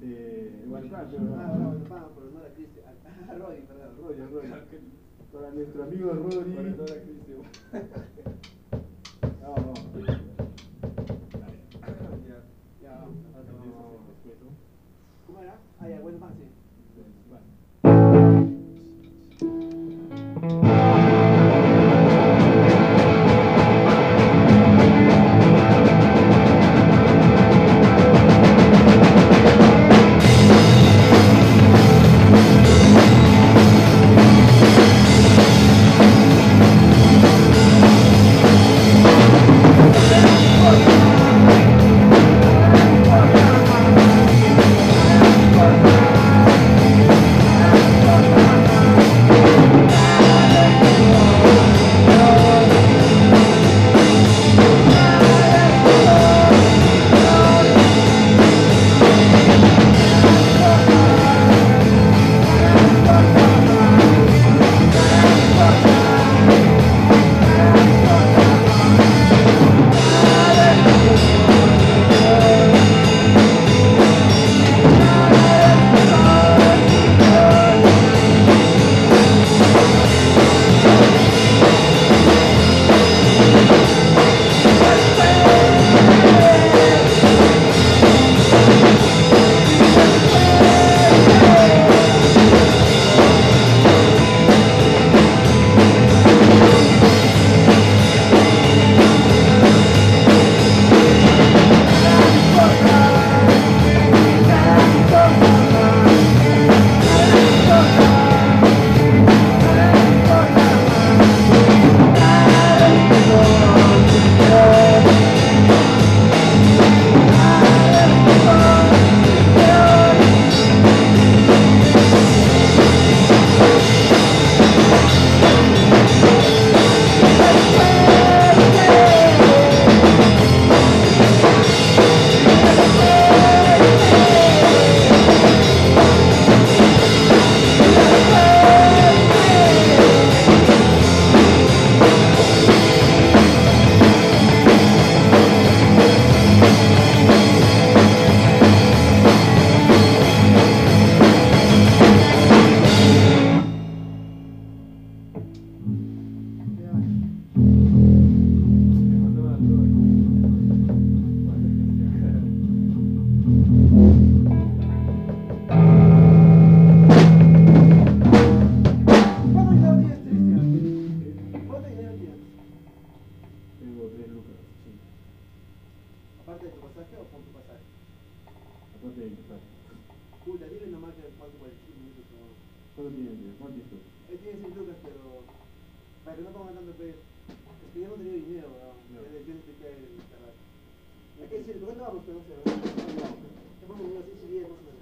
Guantán, pero no era Cristian. Roy, perdón. Roy. Para nuestro amigo Rory. Para no era Cristian. Vamos. Ya, ¿cómo era? Ah, ya, bueno, más, sí. ¿Aparte de tu pasaje o con tu pasaje? Aparte de mi pasaje. Puta, dile nomás que cuánto por el 15 minutos o... ¿Cuánto tiene? ¿Cuánto tiempo? Tiene 100 lucas, pero... Para que no pongan tanto peso. Es que yo no tenía dinero, weón. Yo necesité el cargar. Hay que decir, ¿por qué no vamos? Pero no sé, ¿verdad? Te pongo un 6 y 10 más o menos.